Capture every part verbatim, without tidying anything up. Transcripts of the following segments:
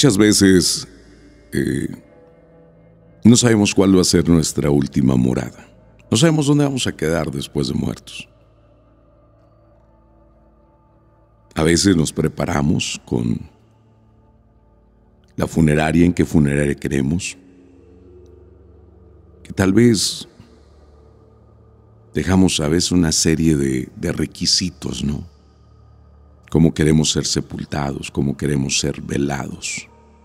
Muchas veces eh, no sabemos cuál va a ser nuestra última morada. No sabemos dónde vamos a quedar después de muertos. A veces nos preparamos con la funeraria, en qué funeraria queremos, que tal vez dejamos a veces una serie de, de requisitos, ¿no? Cómo queremos ser sepultados, cómo queremos ser velados.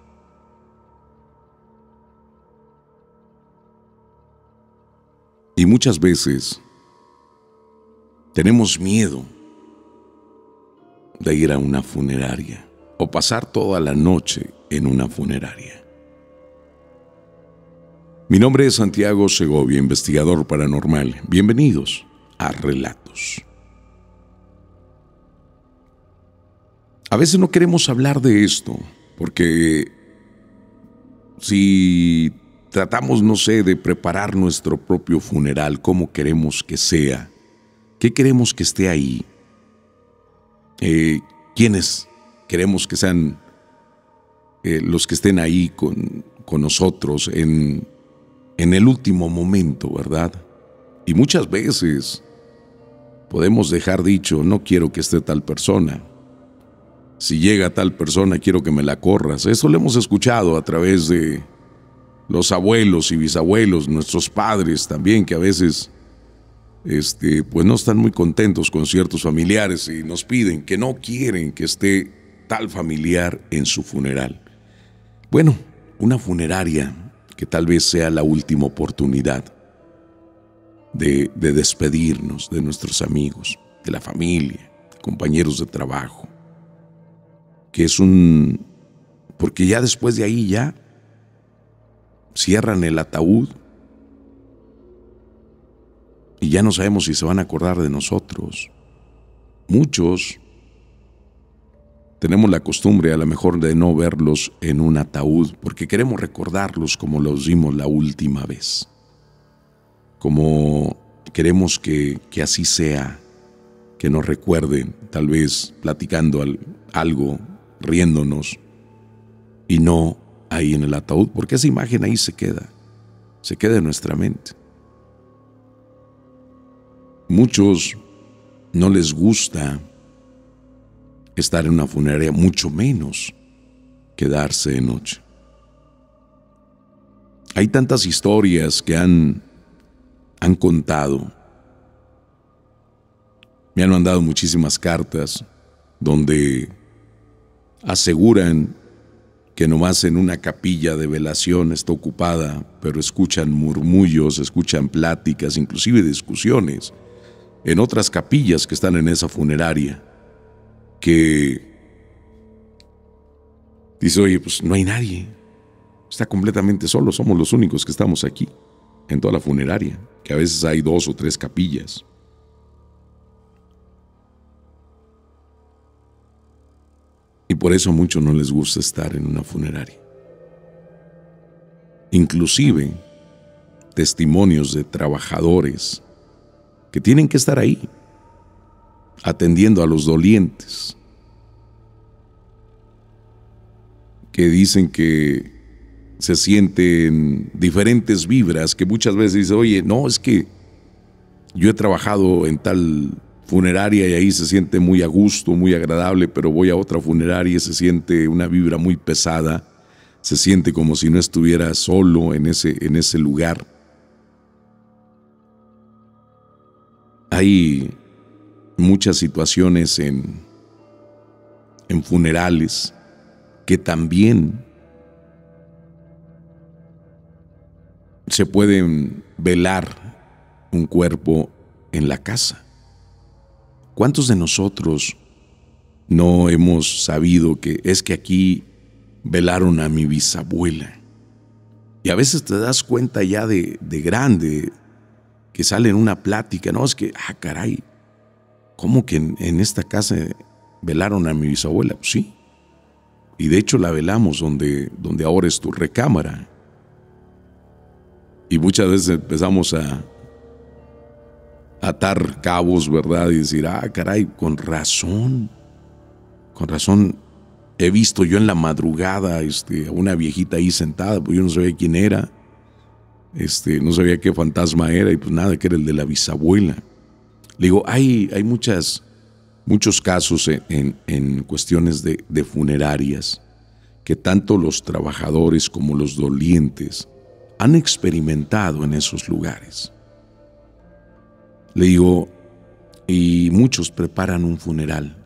Y muchas veces tenemos miedo de ir a una funeraria o pasar toda la noche en una funeraria. Mi nombre es Santiago Segovia, investigador paranormal. Bienvenidos a Relatos. A veces no queremos hablar de esto, porque si tratamos, no sé, de preparar nuestro propio funeral, cómo queremos que sea, qué queremos que esté ahí, eh, quiénes queremos que sean eh, los que estén ahí con, con nosotros en, en el último momento, ¿verdad? Y muchas veces podemos dejar dicho, no quiero que esté tal persona. Si llega tal persona, quiero que me la corras. Eso lo hemos escuchado a través de los abuelos y bisabuelos, nuestros padres también, que a veces este, pues no están muy contentos con ciertos familiares y nos piden que no quieren que esté tal familiar en su funeral. Bueno, una funeraria que tal vez sea la última oportunidad de, de despedirnos de nuestros amigos, de la familia, compañeros de trabajo. Que es un... porque ya después de ahí ya cierran el ataúd y ya no sabemos si se van a acordar de nosotros. Muchos tenemos la costumbre a lo mejor de no verlos en un ataúd porque queremos recordarlos como los vimos la última vez. Como queremos que, que así sea, que nos recuerden, tal vez platicando al, algo, riéndonos, y no ahí en el ataúd, porque esa imagen ahí se queda, se queda en nuestra mente. Muchos no les gusta estar en una funeraria, mucho menos quedarse de noche. Hay tantas historias que han, han contado, me han mandado muchísimas cartas donde aseguran que nomás en una capilla de velación está ocupada, pero escuchan murmullos, escuchan pláticas, inclusive discusiones, en otras capillas que están en esa funeraria, que dice, oye, pues no hay nadie, está completamente solo, somos los únicos que estamos aquí, en toda la funeraria, que a veces hay dos o tres capillas. Y por eso a muchos no les gusta estar en una funeraria. Inclusive, testimonios de trabajadores que tienen que estar ahí, atendiendo a los dolientes, que dicen que se sienten diferentes vibras, que muchas veces dicen, oye, no, es que yo he trabajado en tal funeraria y ahí se siente muy a gusto, muy agradable, pero voy a otra funeraria y se siente una vibra muy pesada, se siente como si no estuviera solo en ese, en ese lugar. Hay muchas situaciones en, en funerales que también se pueden velar un cuerpo en la casa. ¿Cuántos de nosotros no hemos sabido que es que aquí velaron a mi bisabuela? Y a veces te das cuenta ya de, de grande que sale en una plática, no, es que, ah, caray, ¿cómo que en, en esta casa velaron a mi bisabuela? Pues sí, y de hecho la velamos donde, donde ahora es tu recámara. Y muchas veces empezamos a atar cabos, ¿verdad? Y decir, ah, caray, con razón, con razón He visto yo en la madrugada este, a una viejita ahí sentada, pues yo no sabía quién era, este, no sabía qué fantasma era, y pues nada, que era el de la bisabuela. Le digo, hay, hay muchas, muchos casos en, en, en cuestiones de, de funerarias que tanto los trabajadores como los dolientes han experimentado en esos lugares. Le digo, y muchos preparan un funeral,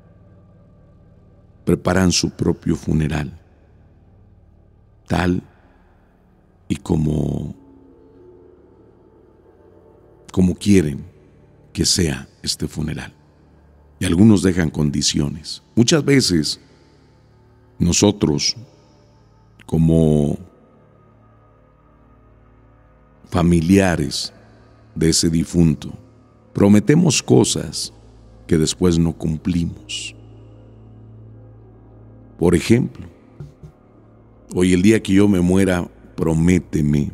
preparan su propio funeral, tal y como, como quieren que sea este funeral. Y algunos dejan condiciones. Muchas veces nosotros, como familiares de ese difunto, prometemos cosas que después no cumplimos. Por ejemplo, hoy el día que yo me muera, prométeme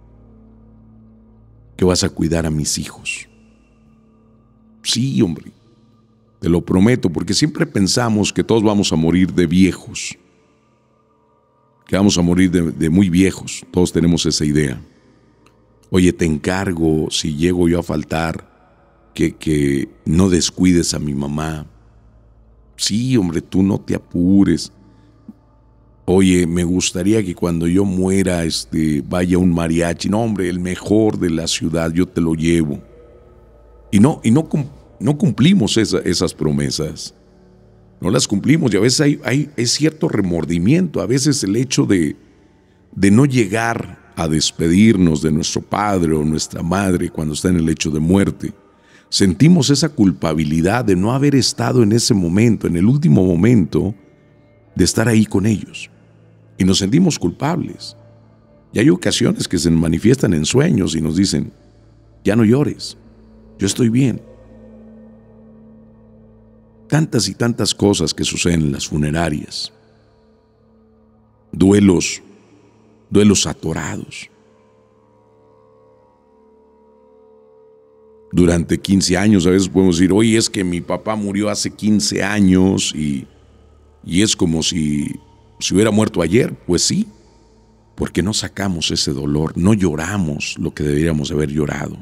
que vas a cuidar a mis hijos. Sí, hombre, te lo prometo, porque siempre pensamos que todos vamos a morir de viejos, que vamos a morir de, de muy viejos, todos tenemos esa idea. Oye, te encargo, si llego yo a faltar, que, que no descuides a mi mamá. Sí, hombre, tú no te apures. Oye, me gustaría que cuando yo muera este, vaya un mariachi. No, hombre, el mejor de la ciudad, yo te lo llevo. Y no, y no, no cumplimos esa, esas promesas. No las cumplimos y a veces hay, hay es cierto remordimiento. A veces el hecho de, de no llegar a despedirnos de nuestro padre o nuestra madre cuando está en el lecho de muerte. Sentimos esa culpabilidad de no haber estado en ese momento, en el último momento, de estar ahí con ellos. Y nos sentimos culpables. Y hay ocasiones que se manifiestan en sueños y nos dicen, ya no llores, yo estoy bien. Tantas y tantas cosas que suceden en las funerarias. Duelos, duelos atorados. Durante quince años a veces podemos decir, oye, es que mi papá murió hace quince años y, y es como si, si hubiera muerto ayer. Pues sí, porque no sacamos ese dolor, no lloramos lo que deberíamos haber llorado.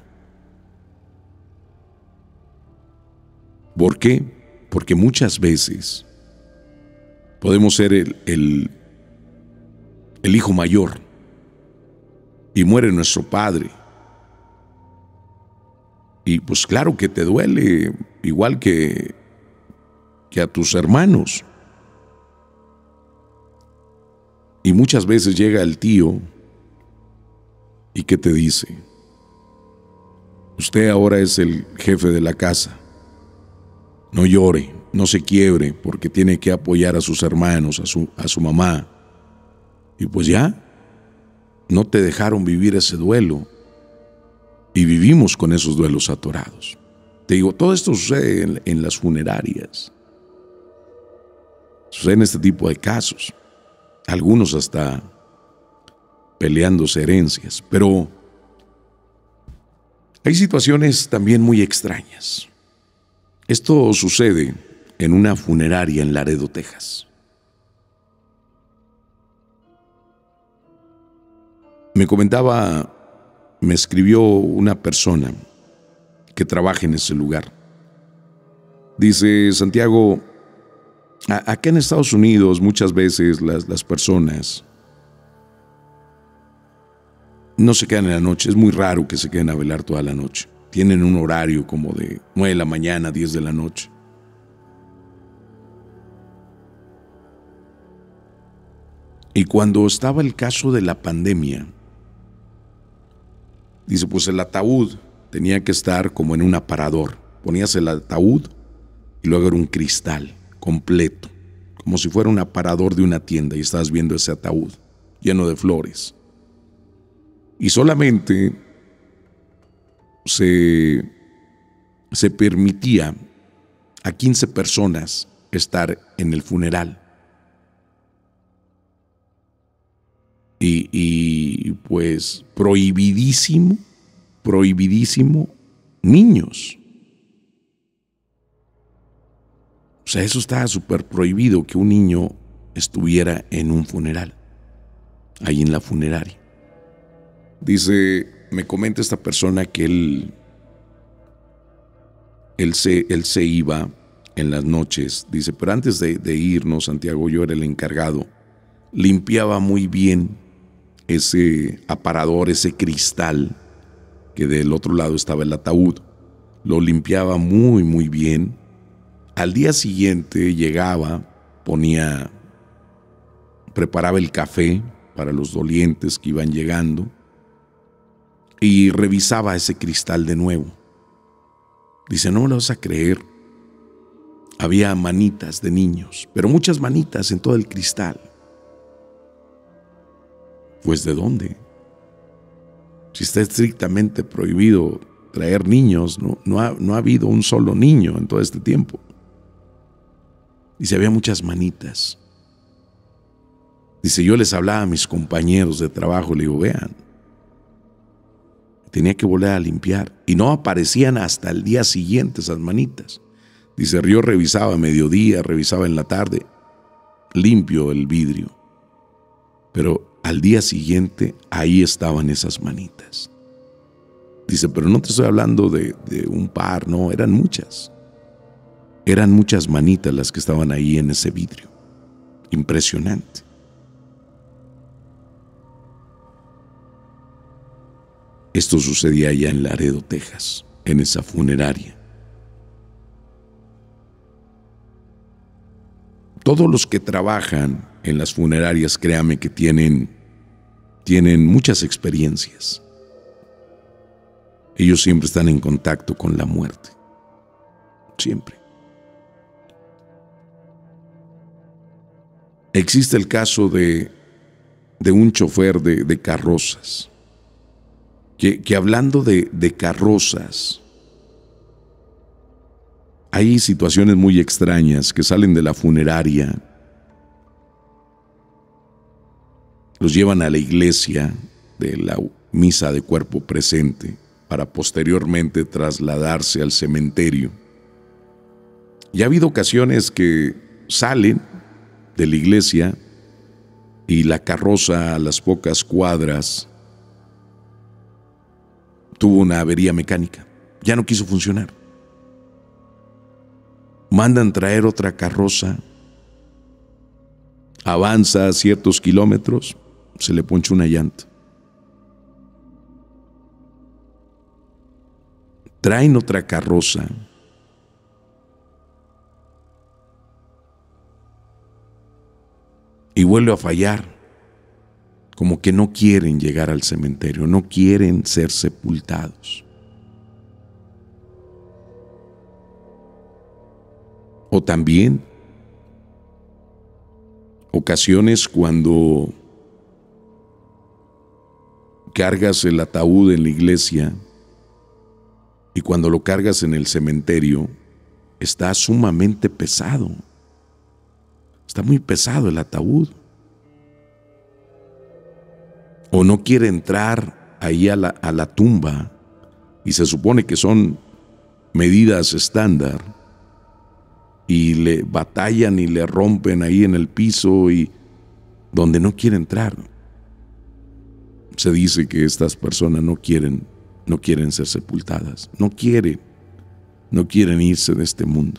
¿Por qué? Porque muchas veces podemos ser el, el, el hijo mayor y muere nuestro padre. Y pues claro que te duele, igual que, que a tus hermanos. Y muchas veces llega el tío y ¿qué te dice? Usted ahora es el jefe de la casa. No llore, no se quiebre, porque tiene que apoyar a sus hermanos, a su, a su mamá. Y pues ya, no te dejaron vivir ese duelo. Y vivimos con esos duelos atorados. Te digo, todo esto sucede en, en las funerarias. Sucede en este tipo de casos. Algunos hasta peleándose herencias. Pero hay situaciones también muy extrañas. Esto sucede en una funeraria en Laredo, Texas. Me comentaba, me escribió una persona que trabaja en ese lugar. Dice, Santiago, a, acá en Estados Unidos muchas veces las, las personas no se quedan en la noche. Es muy raro que se queden a velar toda la noche. Tienen un horario como de nueve de la mañana a diez de la noche. Y cuando estaba el caso de la pandemia, dice, pues el ataúd tenía que estar como en un aparador. Ponías el ataúd y luego era un cristal completo, como si fuera un aparador de una tienda y estabas viendo ese ataúd lleno de flores. Y solamente se, se permitía a quince personas estar en el funeral. Y, y pues prohibidísimo, prohibidísimo niños. O sea, eso estaba súper prohibido, que un niño estuviera en un funeral, ahí en la funeraria. Dice, me comenta esta persona que él, él, se, él se iba en las noches, dice, pero antes de, de irnos, Santiago, yo era el encargado, limpiaba muy bien ese aparador, ese cristal, que del otro lado estaba el ataúd, lo limpiaba muy, muy bien. Al día siguiente llegaba, ponía, preparaba el café para los dolientes que iban llegando y revisaba ese cristal de nuevo. Dice, no me lo vas a creer, había manitas de niños, pero muchas manitas en todo el cristal. Pues ¿de dónde? Si está estrictamente prohibido traer niños, no, no, ha, no ha habido un solo niño en todo este tiempo. Dice, había muchas manitas. Dice, yo les hablaba a mis compañeros de trabajo, le digo, vean, tenía que volver a limpiar. Y no aparecían hasta el día siguiente esas manitas. Dice, yo revisaba a mediodía, revisaba en la tarde, limpio el vidrio. Pero al día siguiente, ahí estaban esas manitas. Dice, pero no te estoy hablando de, de un par, no, eran muchas. Eran muchas manitas las que estaban ahí en ese vidrio. Impresionante. Esto sucedía allá en Laredo, Texas, en esa funeraria. Todos los que trabajan en las funerarias, créame que tienen, tienen muchas experiencias. Ellos siempre están en contacto con la muerte. Siempre. Existe el caso de, de un chofer de, de carrozas, que, que hablando de, de carrozas, hay situaciones muy extrañas que salen de la funeraria, los llevan a la iglesia de la misa de cuerpo presente para posteriormente trasladarse al cementerio. Y ha habido ocasiones que salen de la iglesia y la carroza a las pocas cuadras tuvo una avería mecánica, ya no quiso funcionar. Mandan traer otra carroza, avanza a ciertos kilómetros, se le poncha una llanta. Traen otra carroza, y vuelve a fallar, como que no quieren llegar al cementerio, no quieren ser sepultados. O también ocasiones cuando cargas el ataúd en la iglesia y cuando lo cargas en el cementerio, está sumamente pesado. Está muy pesado el ataúd. O no quiere entrar ahí a la, a la tumba, y se supone que son medidas estándar, y le batallan y le rompen ahí en el piso y donde no quiere entrar. Se dice que estas personas no quieren, no quieren ser sepultadas, no quieren, no quieren irse de este mundo.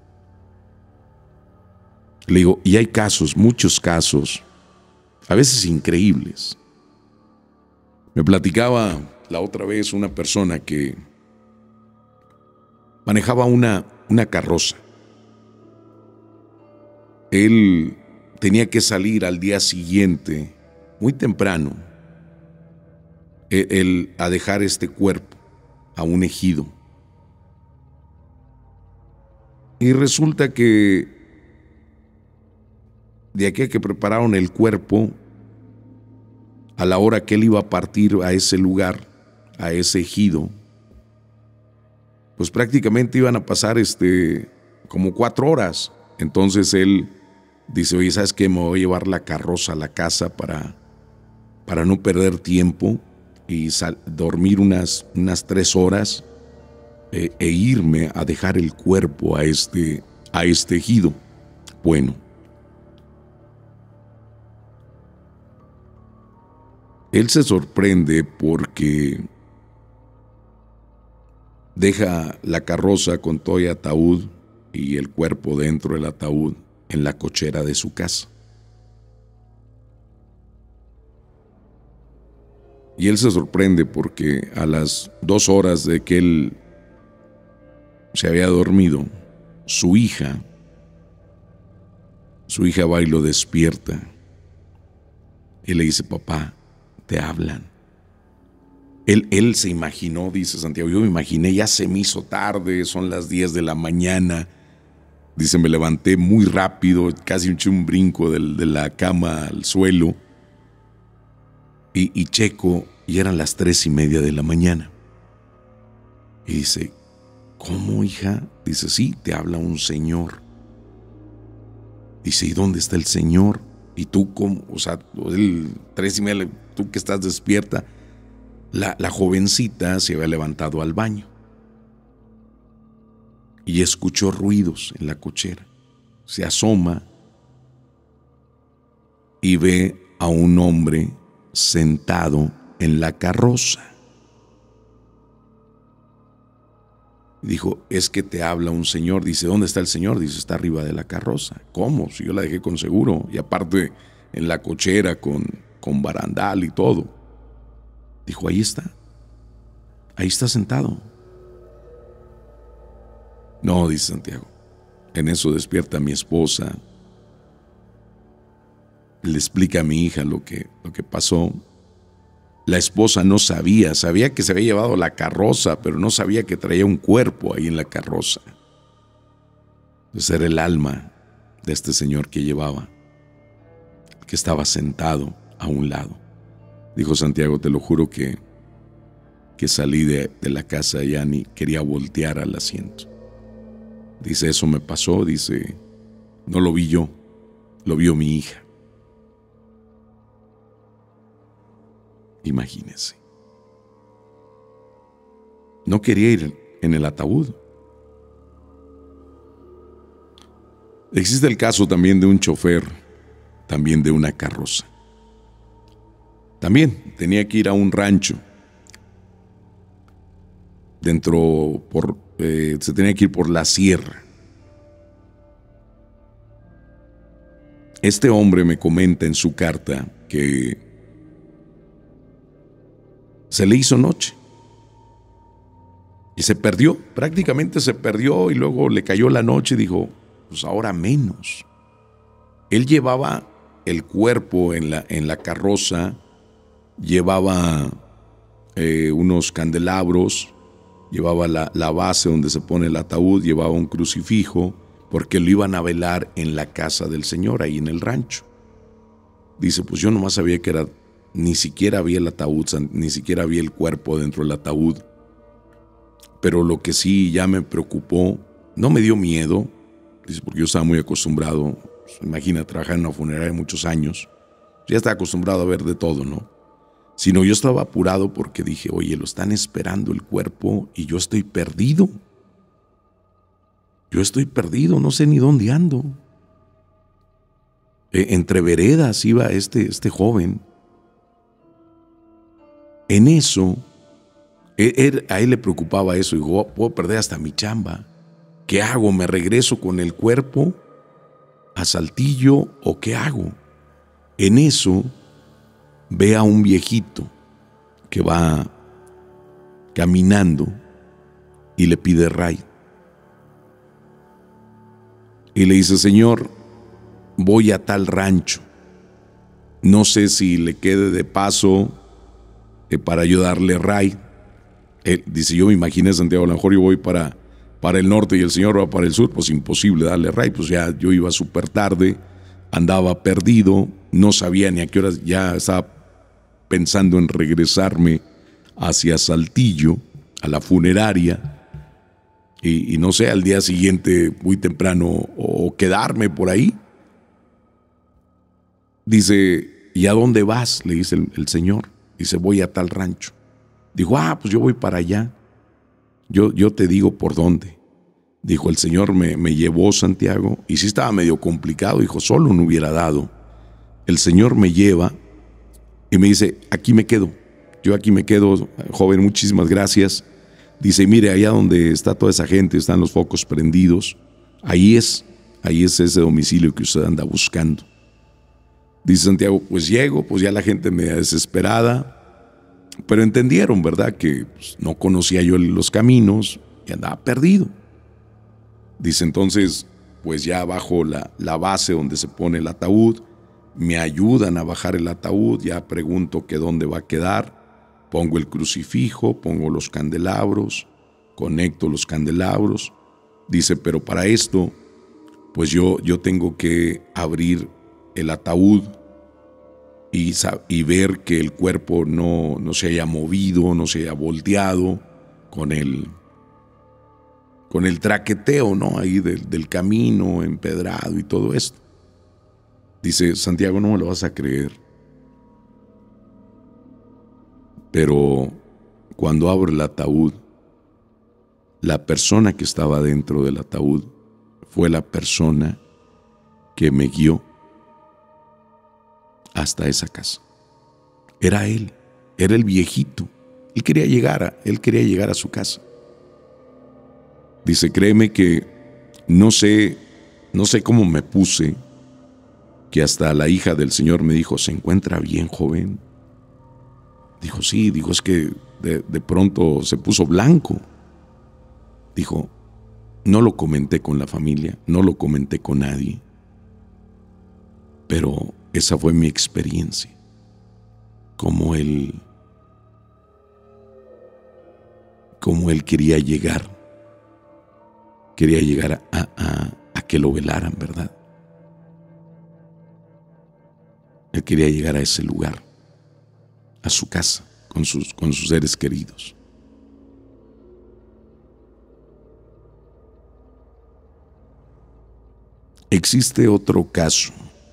Le digo, y hay casos, muchos casos, a veces increíbles. Me platicaba la otra vez una persona que manejaba una, una carroza. Él tenía que salir al día siguiente, muy temprano, él, él, a dejar este cuerpo a un ejido. Y resulta que de aquí a que prepararon el cuerpo, a la hora que él iba a partir a ese lugar, a ese ejido, pues prácticamente iban a pasar este, como cuatro horas. Entonces él dice, oye, ¿sabes qué? Me voy a llevar la carroza a la casa para, para no perder tiempo y sal, dormir unas, unas tres horas eh, e irme a dejar el cuerpo a este, a este ejido. Bueno, Él se sorprende porque deja la carroza con todo y ataúd y el cuerpo dentro del ataúd en la cochera de su casa. Y él se sorprende porque a las dos horas de que él se había dormido, su hija, su hija va y lo despierta y le dice: papá, te hablan. Él, él se imaginó, dice Santiago, yo me imaginé, ya se me hizo tarde, son las diez de la mañana. Dice, me levanté muy rápido, casi eché un brinco del, de la cama al suelo. Y, y checo, y eran las tres y media de la mañana. Y dice, ¿cómo, hija? Dice, sí, te habla un señor. Dice, ¿y dónde está el señor? Y tú, ¿cómo? O sea, el tres y media, tú que estás despierta. La, la jovencita se había levantado al baño y escuchó ruidos en la cochera. Se asoma y ve a un hombre sentado en la carroza. Dijo, es que te habla un señor. Dice, ¿dónde está el señor? Dice, está arriba de la carroza. ¿Cómo? Si yo la dejé con seguro. Y aparte en la cochera con, con barandal y todo. Dijo, ahí está. Ahí está sentado. No, dice Santiago. En eso despierta mi esposa. Le explica a mi hija lo que, lo que pasó. La esposa no sabía, sabía que se había llevado la carroza, pero no sabía que traía un cuerpo ahí en la carroza. Entonces era el alma de este señor que llevaba, que estaba sentado a un lado. Dijo Santiago, te lo juro que, que salí de, de la casa ya ni quería voltear al asiento. Dice, eso me pasó, dice, no lo vi yo, lo vio mi hija. Imagínense. No quería ir en el ataúd. Existe el caso también de un chofer, también de una carroza. También tenía que ir a un rancho. Dentro, por, eh, se tenía que ir por la sierra. Este hombre me comenta en su carta que se le hizo noche y se perdió, prácticamente se perdió y luego le cayó la noche y dijo, pues ahora menos. Él llevaba el cuerpo en la, en la carroza, llevaba eh, unos candelabros, llevaba la, la base donde se pone el ataúd, llevaba un crucifijo, porque lo iban a velar en la casa del Señor, ahí en el rancho. Dice, pues yo nomás sabía que era, ni siquiera había el ataúd, ni siquiera había el cuerpo dentro del ataúd. Pero lo que sí ya me preocupó, no me dio miedo, dice, porque yo estaba muy acostumbrado, pues, imagina, trabajar en una funeraria muchos años, ya estaba acostumbrado a ver de todo, ¿no? Sino yo estaba apurado porque dije, oye, lo están esperando el cuerpo y yo estoy perdido. Yo estoy perdido, no sé ni dónde ando. E- entre veredas iba este, este joven. En eso, él, a él le preocupaba eso. Dijo, puedo perder hasta mi chamba. ¿Qué hago? ¿Me regreso con el cuerpo a Saltillo o qué hago? En eso, ve a un viejito que va caminando y le pide ray. Y le dice, señor, voy a tal rancho. No sé si le quede de paso eh, para yo darle ray. Él dice, yo me imaginé, Santiago, a lo mejor yo voy para, para el norte y el señor va para el sur, pues imposible darle ray. Pues ya yo iba súper tarde, andaba perdido, no sabía ni a qué horas, ya estaba pensando en regresarme hacia Saltillo, a la funeraria. Y, y no sé, al día siguiente muy temprano o quedarme por ahí. Dice, ¿y a dónde vas? Le dice el, el señor. Dice, voy a tal rancho. Dijo, ah, pues yo voy para allá. Yo, yo te digo por dónde. Dijo, el señor me, me llevó, Santiago, y sí estaba medio complicado. Dijo, solo no hubiera dado. El señor me lleva Y me dice, aquí me quedo, yo aquí me quedo, joven, muchísimas gracias. Dice, mire, allá donde está toda esa gente, están los focos prendidos, ahí es, ahí es ese domicilio que usted anda buscando. Dice Santiago, pues llego, pues ya la gente media desesperada, pero entendieron, ¿verdad?, que pues, no conocía yo los caminos y andaba perdido. Dice, entonces, pues ya bajo la, la base donde se pone el ataúd, me ayudan a bajar el ataúd, ya pregunto que dónde va a quedar. Pongo el crucifijo, pongo los candelabros, conecto los candelabros. Dice, pero para esto, pues yo, yo tengo que abrir el ataúd y, y ver que el cuerpo no, no se haya movido, no se haya volteado con el, con el traqueteo, ¿no?, ahí del, del camino empedrado y todo esto. Dice, Santiago, no me lo vas a creer, pero cuando abro el ataúd, la persona que estaba dentro del ataúd fue la persona que me guió hasta esa casa. Era él, era el viejito. Él quería llegar a, él quería llegar a su casa. Dice, créeme que no sé, no sé cómo me puse, que hasta la hija del Señor me dijo, ¿se encuentra bien, joven? Dijo, sí, dijo, es que de, de pronto se puso blanco. Dijo, no lo comenté con la familia, no lo comenté con nadie, pero esa fue mi experiencia. Como él, como él quería llegar, quería llegar a, a, a que lo velaran, ¿verdad? Él quería llegar a ese lugar, a su casa, con sus, con sus seres queridos. Existe otro caso.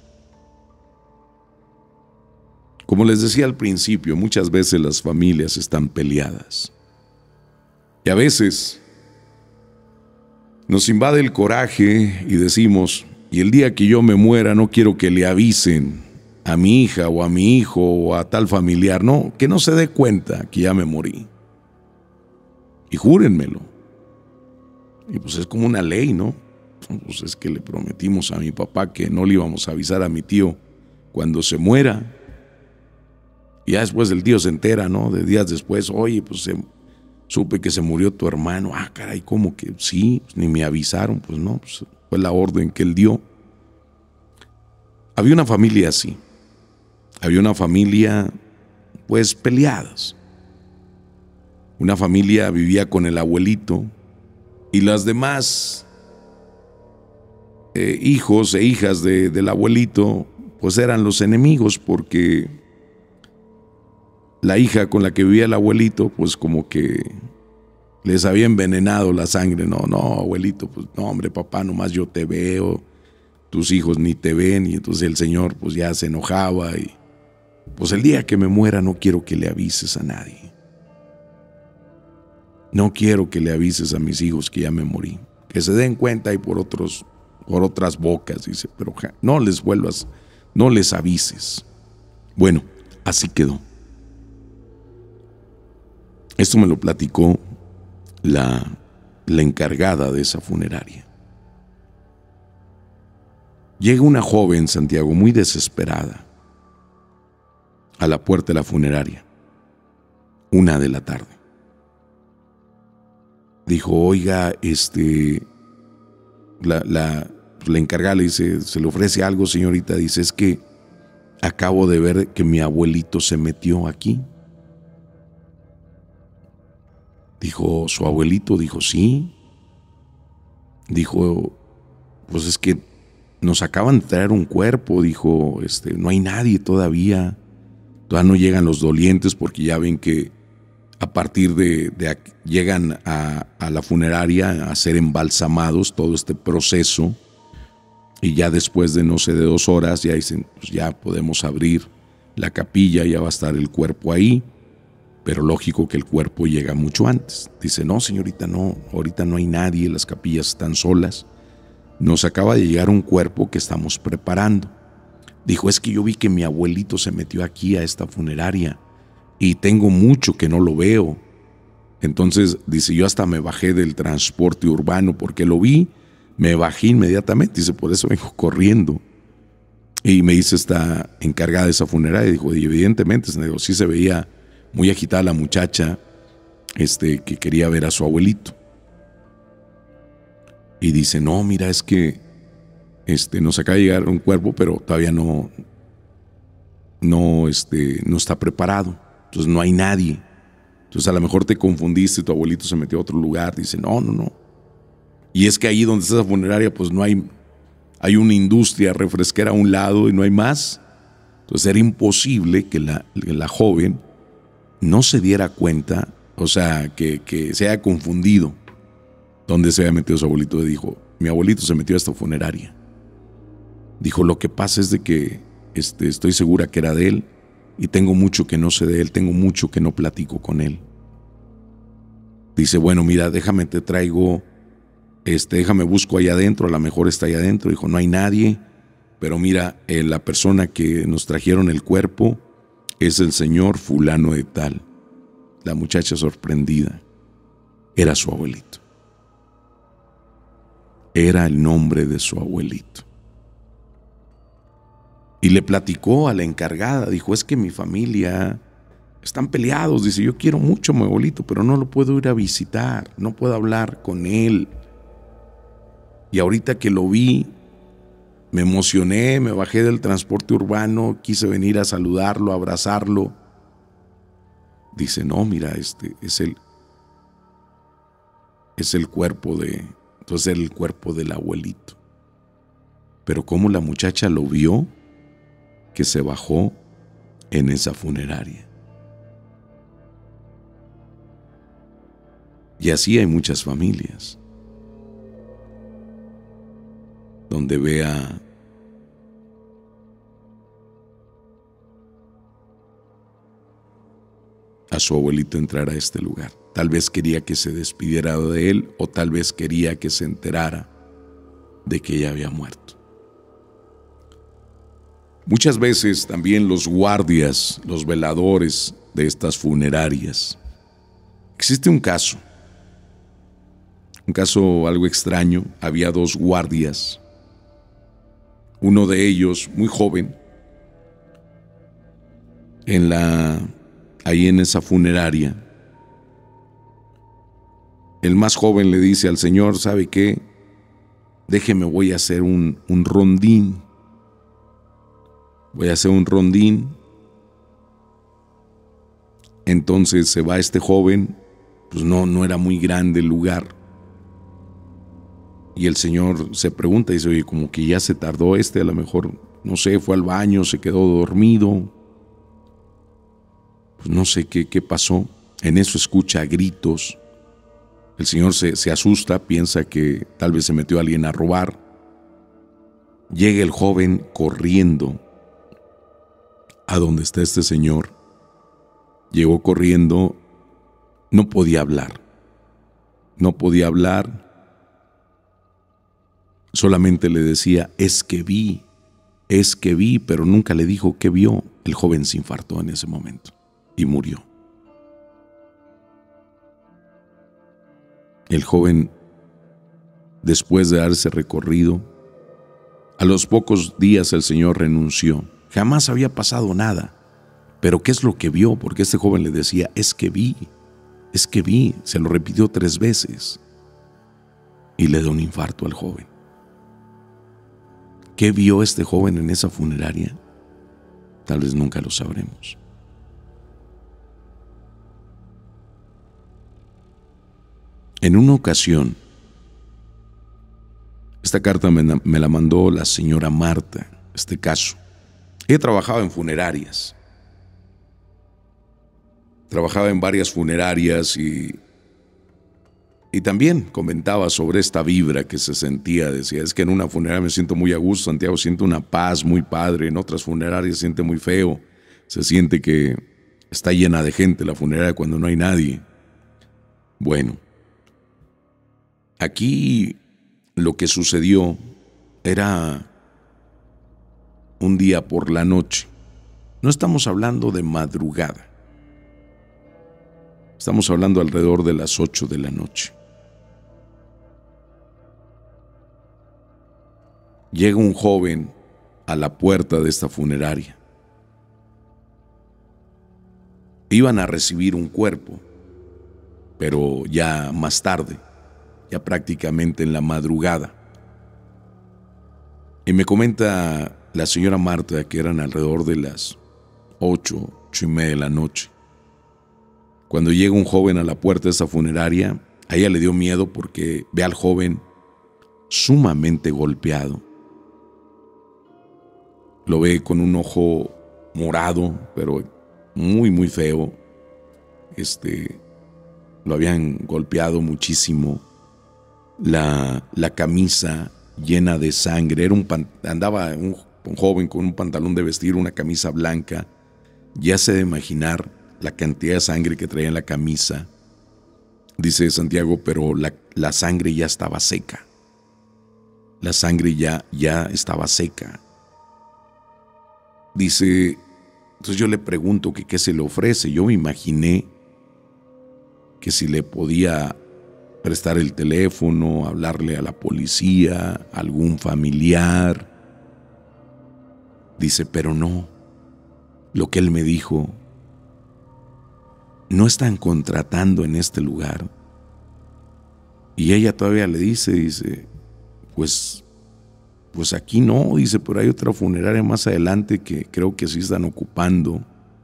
Como les decía al principio, muchas veces las familias están peleadas. Y a veces nos invade el coraje y decimos, y el día que yo me muera no quiero que le avisen a mi hija o a mi hijo o a tal familiar, no, que no se dé cuenta que ya me morí. Y júrenmelo. Y pues es como una ley, ¿no? Pues es que le prometimos a mi papá que no le íbamos a avisar a mi tío cuando se muera. Y ya después el tío se entera, ¿no? De días después, oye, pues se, supe que se murió tu hermano. Ah, caray, ¿cómo que? Sí, pues ni me avisaron. Pues no, pues fue la orden que él dio. Había una familia así. Había una familia, pues, peleadas. Una familia vivía con el abuelito y las demás eh, hijos e hijas de, del abuelito, pues eran los enemigos, porque la hija con la que vivía el abuelito, pues como que les había envenenado la sangre. No, no, abuelito, pues no, hombre, papá, nomás yo te veo, tus hijos ni te ven. Y entonces el señor pues ya se enojaba y pues el día que me muera no quiero que le avises a nadie. No quiero que le avises a mis hijos que ya me morí. Que se den cuenta y por otros, por otras bocas, dice, pero no les vuelvas, no les avises. Bueno, así quedó. Esto me lo platicó la, la encargada de esa funeraria. Llega una joven, Santiago, muy desesperada, a la puerta de la funeraria, una de la tarde. Dijo, oiga, este, la, la, la encargada le dice, ¿se le ofrece algo, señorita? Dice, es que acabo de ver que mi abuelito se metió aquí. Dijo, ¿su abuelito? Dijo, sí. Dijo, pues es que nos acaban de traer un cuerpo. Dijo, este, no hay nadie todavía. Todavía no llegan los dolientes, porque ya ven que a partir de, de llegan a, a la funeraria a ser embalsamados, todo este proceso, y ya después de no sé, de dos horas, ya dicen, pues ya podemos abrir la capilla, ya va a estar el cuerpo ahí, pero lógico que el cuerpo llega mucho antes. Dice, no, señorita, no, ahorita no hay nadie, las capillas están solas, nos acaba de llegar un cuerpo que estamos preparando. Dijo, es que yo vi que mi abuelito se metió aquí a esta funeraria y tengo mucho que no lo veo. Entonces, dice, yo hasta me bajé del transporte urbano porque lo vi, me bajé inmediatamente, dice, por eso vengo corriendo. Y me dice, está encargada de esa funeraria, y dijo, y evidentemente, sí se veía muy agitada la muchacha, este, que quería ver a su abuelito. Y dice, no, mira, es que este, nos acaba de llegar un cuerpo, pero todavía no, no, este, no está preparado. Entonces no hay nadie. Entonces a lo mejor te confundiste, tu abuelito se metió a otro lugar. Dice, no, no, no. Y es que ahí donde está esa funeraria, pues no hay, hay una industria refresquera a un lado y no hay más. Entonces era imposible que la, la joven no se diera cuenta, o sea, que, que se haya confundido dónde se había metido su abuelito. Y dijo, mi abuelito se metió a esta funeraria. Dijo, lo que pasa es de que este, estoy segura que era de él y tengo mucho que no sé de él, tengo mucho que no platico con él. Dice, bueno, mira, déjame te traigo, este, déjame busco allá adentro, a lo mejor está allá adentro. Dijo, no hay nadie, pero mira, eh, la persona que nos trajeron el cuerpo es el señor fulano de tal. La muchacha sorprendida, era su abuelito. Era el nombre de su abuelito. Y le platicó a la encargada, dijo, es que mi familia están peleados, dice, yo quiero mucho a mi abuelito, pero no lo puedo ir a visitar, no puedo hablar con él. Y ahorita que lo vi, me emocioné, me bajé del transporte urbano, quise venir a saludarlo, a abrazarlo. Dice, no, mira, este es el, es el cuerpo de, entonces era el cuerpo del abuelito. Pero como la muchacha lo vio, que se bajó en esa funeraria. Y así hay muchas familias donde vea a su abuelito entrar a este lugar. Tal vez quería que se despidiera de él o tal vez quería que se enterara de que ella había muerto. Muchas veces también los guardias, los veladores de estas funerarias. Existe un caso, un caso algo extraño. Había dos guardias, uno de ellos muy joven, en la, ahí en esa funeraria. El más joven le dice al señor, ¿sabe qué? Déjeme, voy a hacer un, un rondín. Voy a hacer un rondín. Entonces se va este joven, pues no, no era muy grande el lugar. Y el señor se pregunta y dice, oye, como que ya se tardó este, a lo mejor, no sé, fue al baño, se quedó dormido. Pues no sé qué, qué pasó. En eso escucha gritos. El señor se, se asusta, piensa que tal vez se metió alguien a robar. Llega el joven corriendo a donde está este señor. Llegó corriendo, no podía hablar, no podía hablar, solamente le decía, es que vi, es que vi, pero nunca le dijo qué vio. El joven se infartó en ese momento y murió. El joven, después de dar ese recorrido, a los pocos días el señor renunció. Jamás había pasado nada. Pero ¿qué es lo que vio? Porque este joven le decía, es que vi, es que vi. Se lo repitió tres veces. Y le dio un infarto al joven. ¿Qué vio este joven en esa funeraria? Tal vez nunca lo sabremos. En una ocasión, esta carta me, me la mandó la señora Marta, este caso. Ella trabajaba en funerarias. Trabajaba en varias funerarias y, y también comentaba sobre esta vibra que se sentía. Decía, es que en una funeraria me siento muy a gusto, Santiago, siento una paz muy padre. En otras funerarias se siente muy feo. Se siente que está llena de gente la funeraria cuando no hay nadie. Bueno, aquí lo que sucedió era un día por la noche. No estamos hablando de madrugada. Estamos hablando alrededor de las ocho de la noche. Llega un joven a la puerta de esta funeraria. Iban a recibir un cuerpo, pero ya más tarde, ya prácticamente en la madrugada. Y me comenta la señora Marta que eran alrededor de las ocho, ocho y media de la noche. Cuando llega un joven a la puerta de esta funeraria, a ella le dio miedo porque ve al joven sumamente golpeado. Lo ve con un ojo morado, pero muy, muy feo. Este, lo habían golpeado muchísimo. La, la camisa llena de sangre. Era un pan, andaba un, un joven con un pantalón de vestir, una camisa blanca. Ya se debe imaginar la cantidad de sangre que traía en la camisa. Dice Santiago, pero la, la sangre ya estaba seca. La sangre ya, ya estaba seca. Dice, entonces yo le pregunto que qué se le ofrece. Yo me imaginé que si le podía prestar el teléfono, hablarle a la policía, a algún familiar. Dice, pero no. Lo que él me dijo, no están contratando en este lugar. Y ella todavía le dice, dice, pues, pues aquí no, dice, pero hay otra funeraria más adelante que creo que sí están ocupando.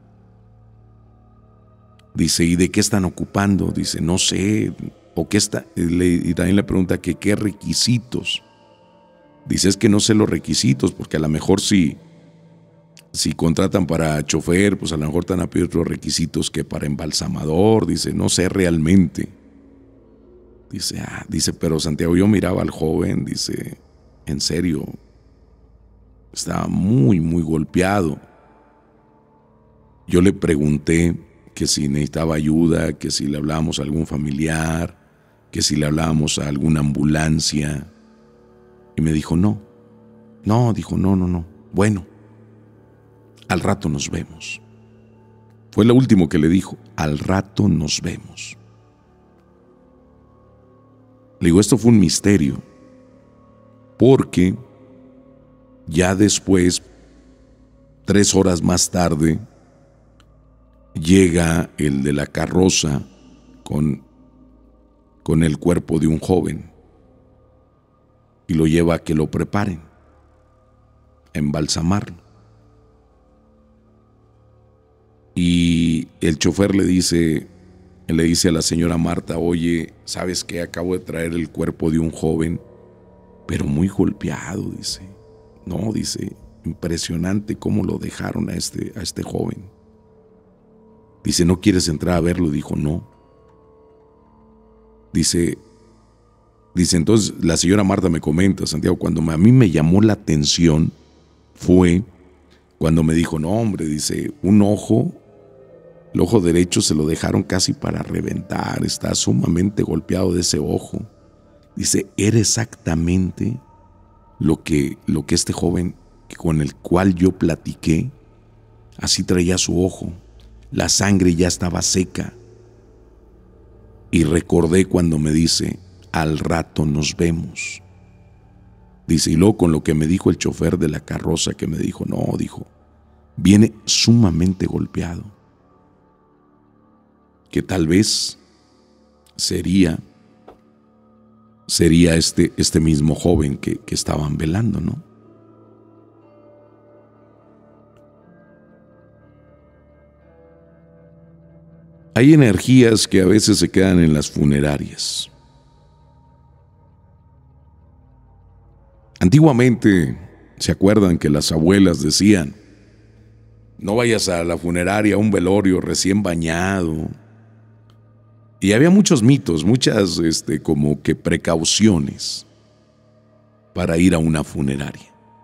Dice, ¿y de qué están ocupando? Dice, no sé, o qué está, y también le pregunta que qué requisitos. Dice, es que no sé los requisitos, porque a lo mejor si, si contratan para chofer, pues a lo mejor te van a pedir otros requisitos que para embalsamador. Dice, no sé realmente. Dice, ah, dice, pero Santiago, yo miraba al joven, dice, en serio, estaba muy, muy golpeado. Yo le pregunté que si necesitaba ayuda, que si le hablábamos a algún familiar, que si le hablábamos a alguna ambulancia. Y me dijo, no, no, dijo, no, no, no. Bueno, al rato nos vemos. Fue lo último que le dijo, al rato nos vemos. Le digo, esto fue un misterio, porque ya después, tres horas más tarde, llega el de la carroza con, con el cuerpo de un joven y lo lleva a que lo preparen, a embalsamarlo. Y el chofer le dice, le dice a la señora Marta, oye, ¿sabes qué? Acabo de traer el cuerpo de un joven, pero muy golpeado, dice. No, dice, impresionante cómo lo dejaron a este, a este joven. Dice, ¿no quieres entrar a verlo? Dijo, no. Dice, dice, entonces la señora Marta me comenta, Santiago, cuando a mí me llamó la atención fue cuando me dijo, no hombre, dice, un ojo, el ojo derecho se lo dejaron casi para reventar, está sumamente golpeado de ese ojo. Dice, era exactamente lo que, lo que este joven con el cual yo platiqué, así traía su ojo. La sangre ya estaba seca. Y recordé cuando me dice, al rato nos vemos. Dice, y luego con lo que me dijo el chofer de la carroza, que me dijo, no, dijo, viene sumamente golpeado. Que tal vez sería, sería este, este mismo joven que, que estaban velando, ¿no? Hay energías que a veces se quedan en las funerarias. Antiguamente, ¿se acuerdan que las abuelas decían, no vayas a la funeraria, a un velorio recién bañado? Y había muchos mitos, muchas este, como que precauciones para ir a una funeraria.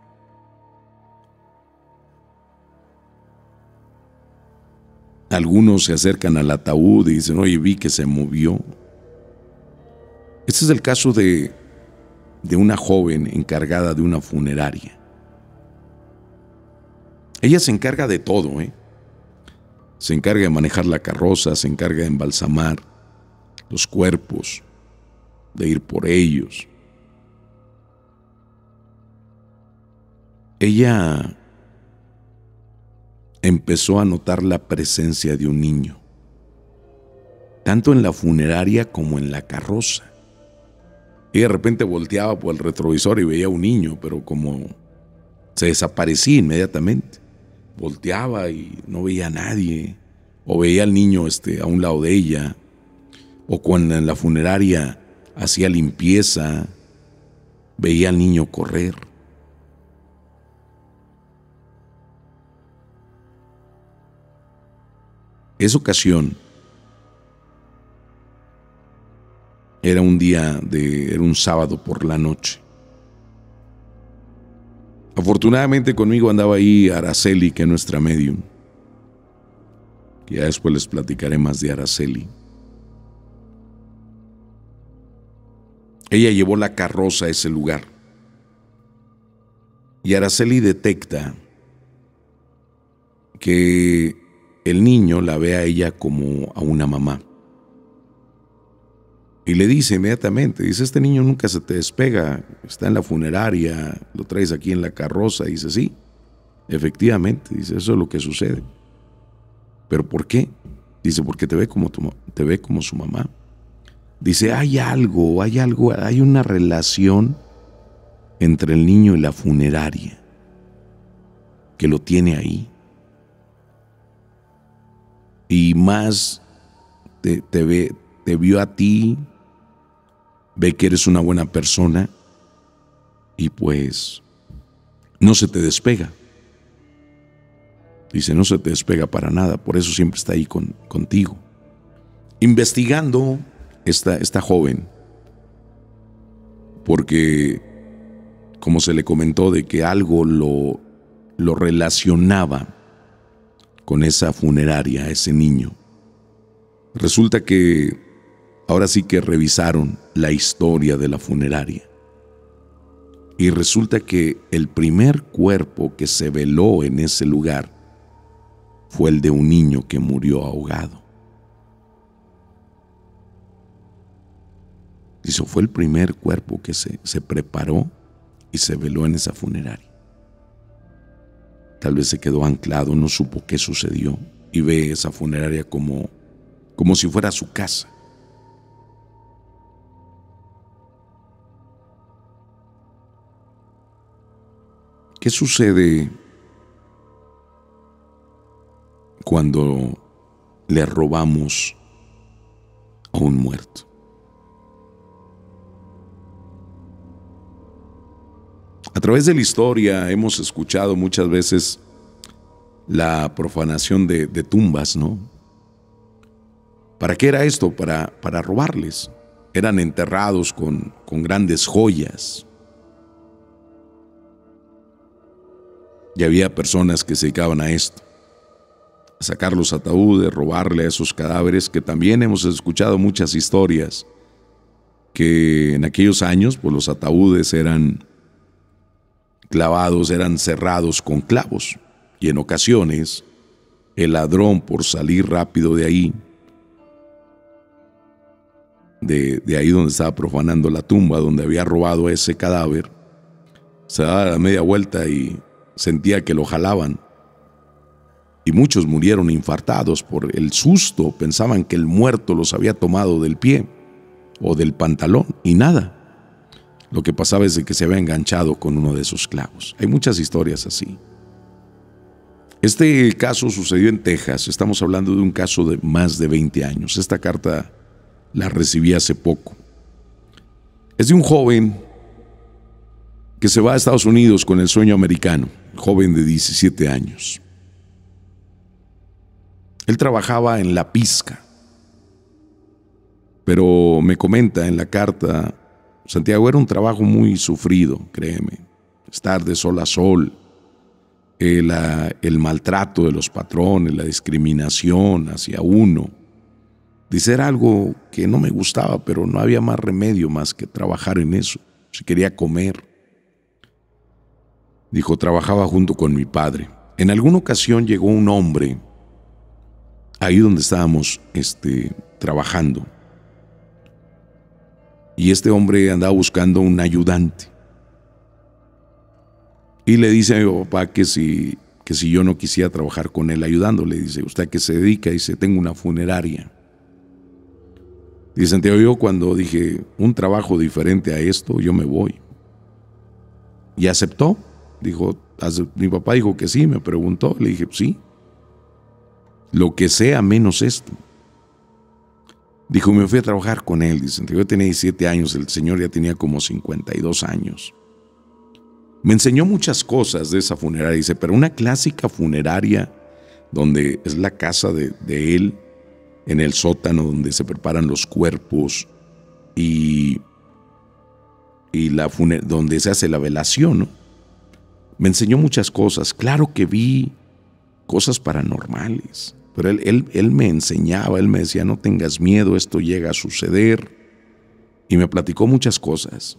Algunos se acercan al ataúd y dicen, oye, vi que se movió. Este es el caso de, de una joven encargada de una funeraria. Ella se encarga de todo, ¿eh? Se encarga de manejar la carroza, se encarga de embalsamar los cuerpos, de ir por ellos. Ella empezó a notar la presencia de un niño, tanto en la funeraria como en la carroza. Y de repente volteaba por el retrovisor y veía un niño, pero como se desaparecía inmediatamente. Volteaba y no veía a nadie, o veía al niño este, a un lado de ella, o cuando en la funeraria hacía limpieza, veía al niño correr. Esa ocasión era un día de, era un sábado por la noche. Afortunadamente conmigo andaba ahí Araceli, que es nuestra medium. Ya después les platicaré más de Araceli. Ella llevó la carroza a ese lugar. Y Araceli detecta que el niño la ve a ella como a una mamá. Y le dice inmediatamente, dice, este niño nunca se te despega, está en la funeraria, lo traes aquí en la carroza. Dice, sí, efectivamente, dice, eso es lo que sucede. ¿Pero por qué? Dice, porque te ve como, tu, te ve como su mamá. Dice, hay algo, hay algo, hay una relación entre el niño y la funeraria que lo tiene ahí. Y más te, te ve, te vio a ti, ve que eres una buena persona y pues no se te despega. Dice, no se te despega para nada, por eso siempre está ahí con, contigo. Investigando esta, esta joven, porque como se le comentó de que algo lo, lo relacionaba con esa funeraria, a ese niño. Resulta que ahora sí que revisaron la historia de la funeraria. Y resulta que el primer cuerpo que se veló en ese lugar fue el de un niño que murió ahogado. Dice, fue el primer cuerpo que se, se preparó y se veló en esa funeraria. Tal vez se quedó anclado, no supo qué sucedió y ve esa funeraria como, como si fuera su casa. ¿Qué sucede cuando le robamos a un muerto? A través de la historia hemos escuchado muchas veces la profanación de, de tumbas, ¿no? ¿Para qué era esto? Para, para robarles. Eran enterrados con, con grandes joyas. Y había personas que se dedicaban a esto, a sacar los ataúdes, robarle a esos cadáveres, que también hemos escuchado muchas historias, que en aquellos años pues los ataúdes eran clavados, eran cerrados con clavos, y en ocasiones el ladrón, por salir rápido de ahí, de, de ahí donde estaba profanando la tumba, donde había robado ese cadáver, se daba la media vuelta y sentía que lo jalaban. Y muchos murieron infartados por el susto, pensaban que el muerto los había tomado del pie o del pantalón, y nada. Lo que pasaba es de que se había enganchado con uno de esos clavos. Hay muchas historias así. Este caso sucedió en Texas. Estamos hablando de un caso de más de veinte años. Esta carta la recibí hace poco. Es de un joven que se va a Estados Unidos con el sueño americano, joven de diecisiete años. Él trabajaba en la pizca, pero me comenta en la carta, Santiago, era un trabajo muy sufrido, créeme. Estar de sol a sol, el, el maltrato de los patrones, la discriminación hacia uno. Dice, era algo que no me gustaba, pero no había más remedio más que trabajar en eso. Si quería comer. Dijo, trabajaba junto con mi padre. En alguna ocasión llegó un hombre ahí donde estábamos este, trabajando. Y este hombre andaba buscando un ayudante. Y le dice a mi papá que si, que si yo no quisiera trabajar con él ayudándole. Dice, ¿usted a qué se dedica? Dice, tengo una funeraria. Dice, Santiago, yo cuando dije un trabajo diferente a esto, yo me voy. Y aceptó. Dijo, mi papá dijo que sí, me preguntó. Le dije, sí. Lo que sea menos esto. Dijo, me fui a trabajar con él. Dice, yo tenía diecisiete años, el señor ya tenía como cincuenta y dos años. Me enseñó muchas cosas de esa funeraria. Dice, pero una clásica funeraria donde es la casa de, de él, en el sótano donde se preparan los cuerpos y, y la funer- donde se hace la velación, ¿no? Me enseñó muchas cosas. Claro que vi cosas paranormales, pero él, él, él me enseñaba, él me decía, no tengas miedo, esto llega a suceder. Y me platicó muchas cosas.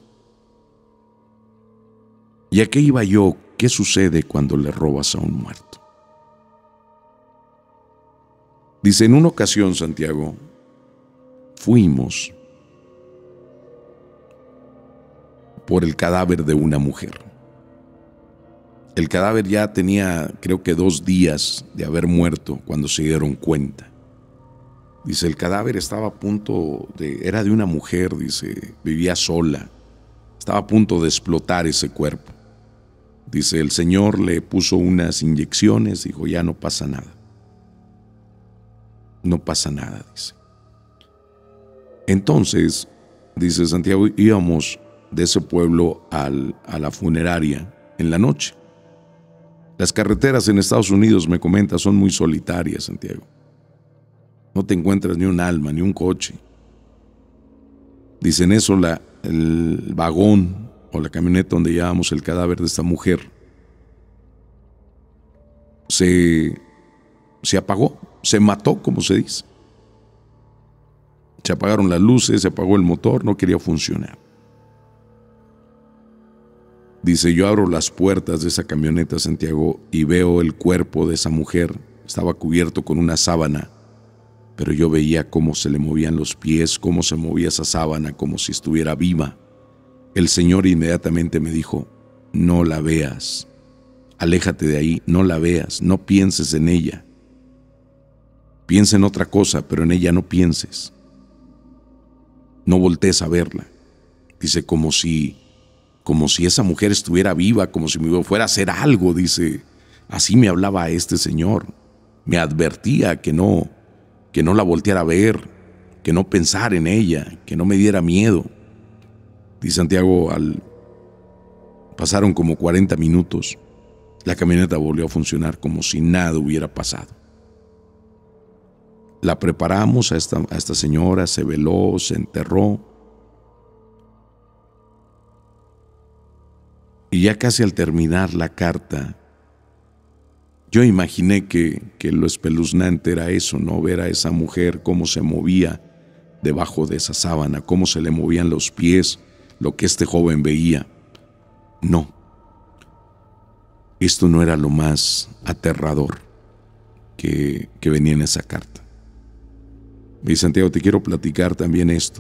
¿Y a qué iba yo? ¿Qué sucede cuando le robas a un muerto? Dice, en una ocasión, Santiago, fuimos por el cadáver de una mujer. El cadáver ya tenía, creo que dos días de haber muerto cuando se dieron cuenta. Dice, el cadáver estaba a punto de, era de una mujer, dice, vivía sola. Estaba a punto de explotar ese cuerpo. Dice, el Señor le puso unas inyecciones, dijo, ya no pasa nada. No pasa nada, dice. Entonces, dice Santiago, íbamos de ese pueblo al, a la funeraria en la noche. Las carreteras en Estados Unidos, me comenta, son muy solitarias, Santiago. No te encuentras ni un alma, ni un coche. Dicen eso, la, el vagón o la camioneta donde llevábamos el cadáver de esta mujer se, se apagó, se mató, como se dice. Se apagaron las luces, se apagó el motor, no quería funcionar. Dice, yo abro las puertas de esa camioneta, Santiago, y veo el cuerpo de esa mujer. Estaba cubierto con una sábana, pero yo veía cómo se le movían los pies, cómo se movía esa sábana, como si estuviera viva. El Señor inmediatamente me dijo, no la veas, aléjate de ahí, no la veas, no pienses en ella. Piensa en otra cosa, pero en ella no pienses. No voltees a verla. Dice, como si... como si esa mujer estuviera viva, como si me fuera a hacer algo, dice. Así me hablaba este señor. Me advertía que no, que no la volteara a ver, que no pensara en ella, que no me diera miedo. Dice Santiago, al pasaron como cuarenta minutos, la camioneta volvió a funcionar como si nada hubiera pasado. La preparamos a esta, a esta señora, se veló, se enterró. Y ya casi al terminar la carta, yo imaginé que, que lo espeluznante era eso, ¿no? Ver a esa mujer cómo se movía debajo de esa sábana, cómo se le movían los pies, lo que este joven veía. No, esto no era lo más aterrador que, que venía en esa carta. Dice, Santiago, te quiero platicar también esto.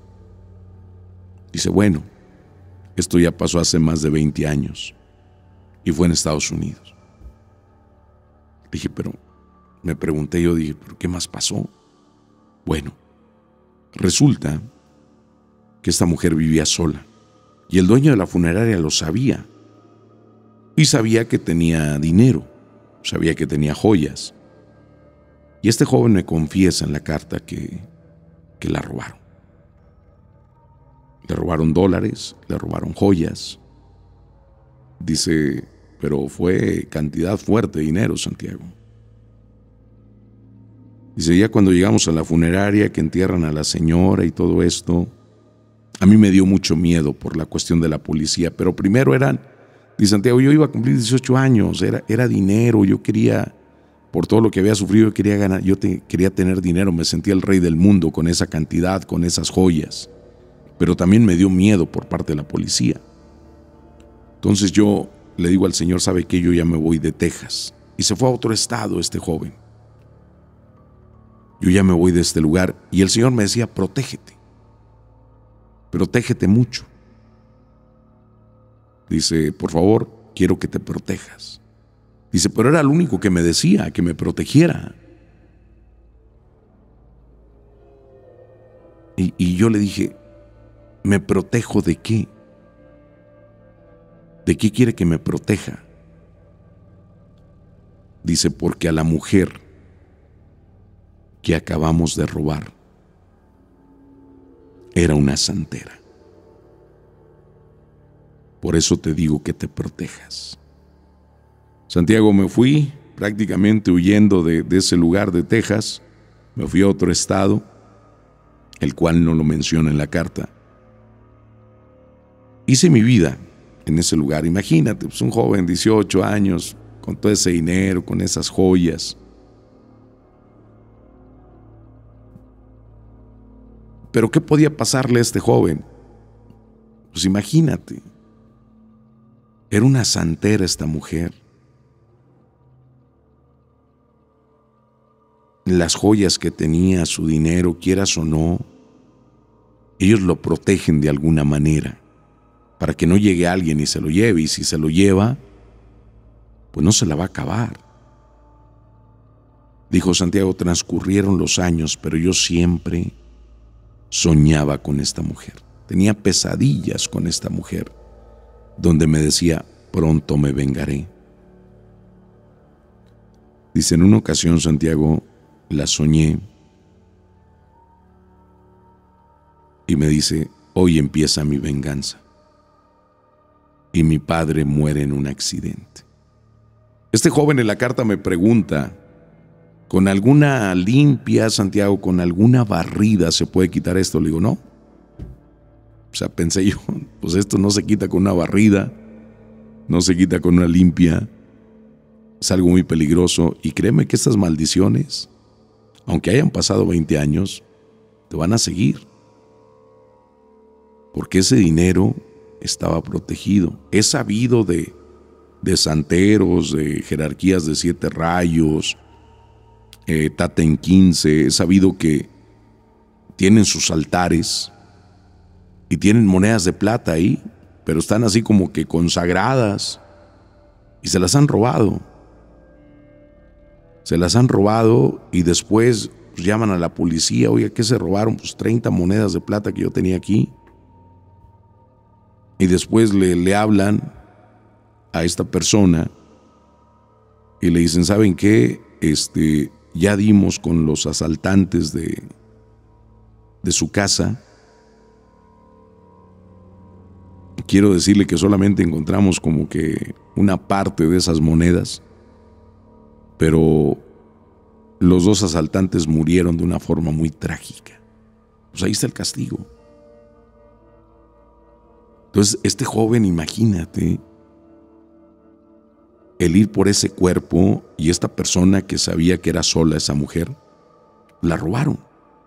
Dice, bueno, esto ya pasó hace más de veinte años y fue en Estados Unidos. Dije, pero me pregunté, yo dije, ¿pero qué más pasó? Bueno, resulta que esta mujer vivía sola y el dueño de la funeraria lo sabía y sabía que tenía dinero, sabía que tenía joyas. Y este joven me confiesa en la carta que, que la robaron. Le robaron dólares, le robaron joyas. Dice, pero fue cantidad fuerte de dinero, Santiago. Dice, ya cuando llegamos a la funeraria, que entierran a la señora y todo esto, a mí me dio mucho miedo por la cuestión de la policía, pero primero eran, dice Santiago, yo iba a cumplir dieciocho años, era, era dinero, yo quería, por todo lo que había sufrido, yo quería ganar, yo te, quería tener dinero, me sentía el rey del mundo con esa cantidad, con esas joyas. Pero también me dio miedo por parte de la policía. Entonces yo le digo al Señor, ¿sabe qué? Yo ya me voy de Texas. y se fue a otro estado este joven. Yo ya me voy de este lugar y el Señor me decía, protégete, protégete mucho. Dice, por favor, quiero que te protejas. Dice, pero era lo único que me decía, que me protegiera. Y, y yo le dije, ¿me protejo de qué? ¿De qué quiere que me proteja? Dice, porque a la mujer que acabamos de robar era una santera. Por eso te digo que te protejas. Santiago, me fui prácticamente huyendo de, de ese lugar de Texas. Me fui a otro estado, el cual no lo menciona en la carta. Hice mi vida en ese lugar. Imagínate, pues un joven, dieciocho años, con todo ese dinero, con esas joyas. Pero ¿qué podía pasarle a este joven? Pues imagínate. Era una santera esta mujer. Las joyas que tenía, su dinero, quieras o no, ellos lo protegen de alguna manera, para que no llegue alguien y se lo lleve, y si se lo lleva, pues no se la va a acabar. Dijo Santiago, transcurrieron los años, pero yo siempre soñaba con esta mujer. Tenía pesadillas con esta mujer, donde me decía, pronto me vengaré. Dice, en una ocasión, Santiago, la soñé y me dice, hoy empieza mi venganza. Y mi padre muere en un accidente. Este joven en la carta me pregunta, ¿con alguna limpia, Santiago, con alguna barrida se puede quitar esto? Le digo, no. O sea, pensé yo, pues esto no se quita con una barrida, no se quita con una limpia, es algo muy peligroso. Y créeme que estas maldiciones, aunque hayan pasado veinte años, te van a seguir. Porque ese dinero estaba protegido. He sabido de, de santeros, de jerarquías de siete rayos, eh, Taten quince, he sabido que tienen sus altares y tienen monedas de plata ahí, pero están así como que consagradas y se las han robado. Se las han robado y después pues, llaman a la policía, oye, ¿qué se robaron? Pues treinta monedas de plata que yo tenía aquí. Y después le, le hablan a esta persona y le dicen, ¿saben qué? Este, ya dimos con los asaltantes de, de su casa. Quiero decirle que solamente encontramos como que una parte de esas monedas, pero los dos asaltantes murieron de una forma muy trágica. Pues ahí está el castigo. Entonces, este joven, imagínate, el ir por ese cuerpo y esta persona que sabía que era sola esa mujer, la robaron.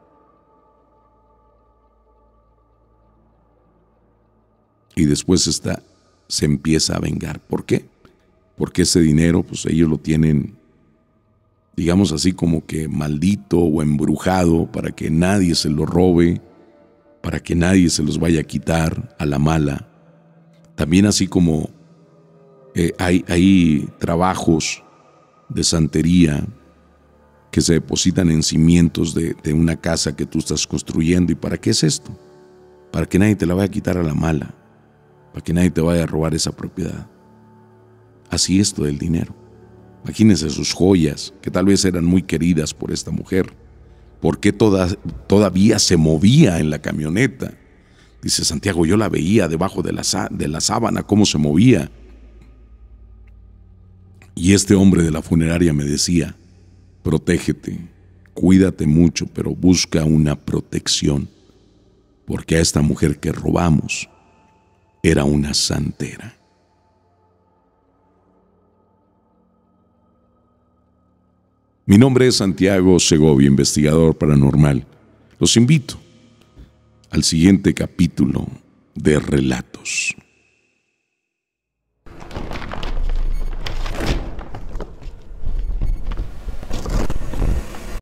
Y después esta se empieza a vengar. ¿Por qué? Porque ese dinero, pues ellos lo tienen, digamos así, como que maldito o embrujado para que nadie se lo robe, para que nadie se los vaya a quitar a la mala. También así como eh, hay, hay trabajos de santería que se depositan en cimientos de, de una casa que tú estás construyendo. ¿Y para qué es esto? Para que nadie te la vaya a quitar a la mala, para que nadie te vaya a robar esa propiedad. Así es todo el dinero. Imagínense sus joyas, que tal vez eran muy queridas por esta mujer. ¿Por qué toda, todavía se movía en la camioneta? Dice Santiago, yo la veía debajo de la, de la sábana, cómo se movía. Y este hombre de la funeraria me decía, protégete, cuídate mucho, pero busca una protección, porque a esta mujer que robamos era una santera. Mi nombre es Santiago Segovia, investigador paranormal. Los invito al siguiente capítulo de Relatos.